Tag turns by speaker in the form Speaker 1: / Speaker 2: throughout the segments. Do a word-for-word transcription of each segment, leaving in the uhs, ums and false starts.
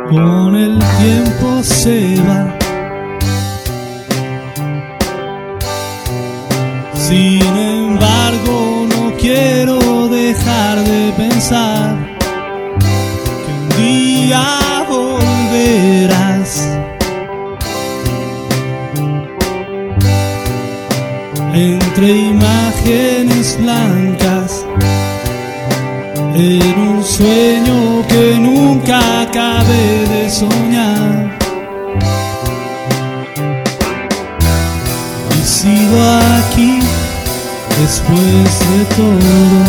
Speaker 1: con el tiempo se va. Sin embargo, no quiero dejar de pensar que un día volverás. Entre imágenes blancas, en un sueño que nunca acabé de soñar, y sigo aquí después de todo,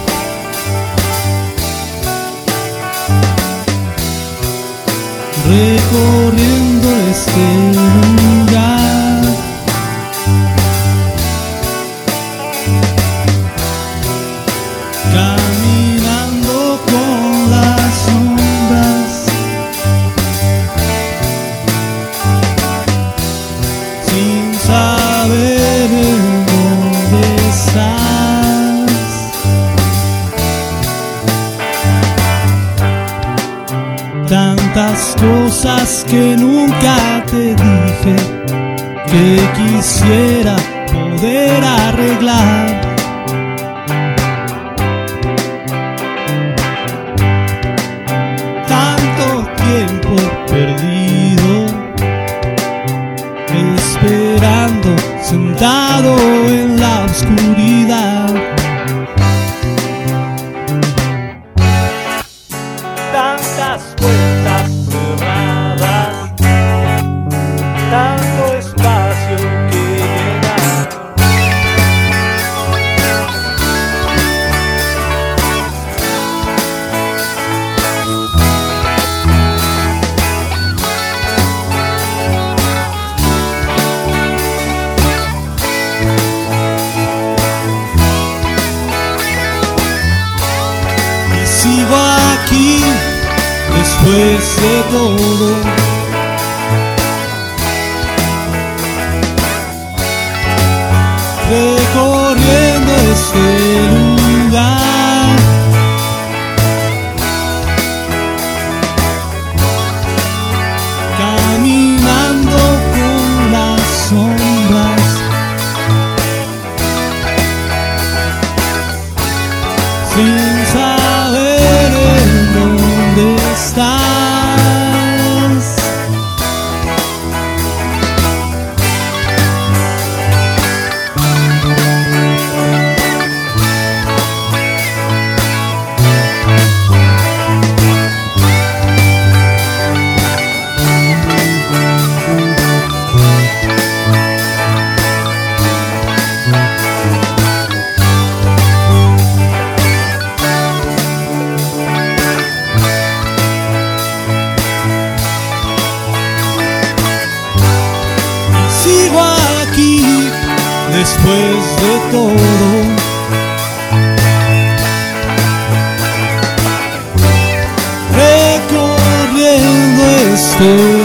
Speaker 1: recorriendo este lugar, caminando con las sombras, sin saber dónde estás. Tantas cosas que nunca te dije, que quisiera poder arreglar. Tanto tiempo perdido, esperando, sentado en la oscuridad. Tantas puertas cerradas, tanto espacio que llenar. Y sigo aquí después de todo, recorriendo este lugar, caminando con las sombras, sin saber en dónde estás. Sigo aquí después de todo, recorriendo este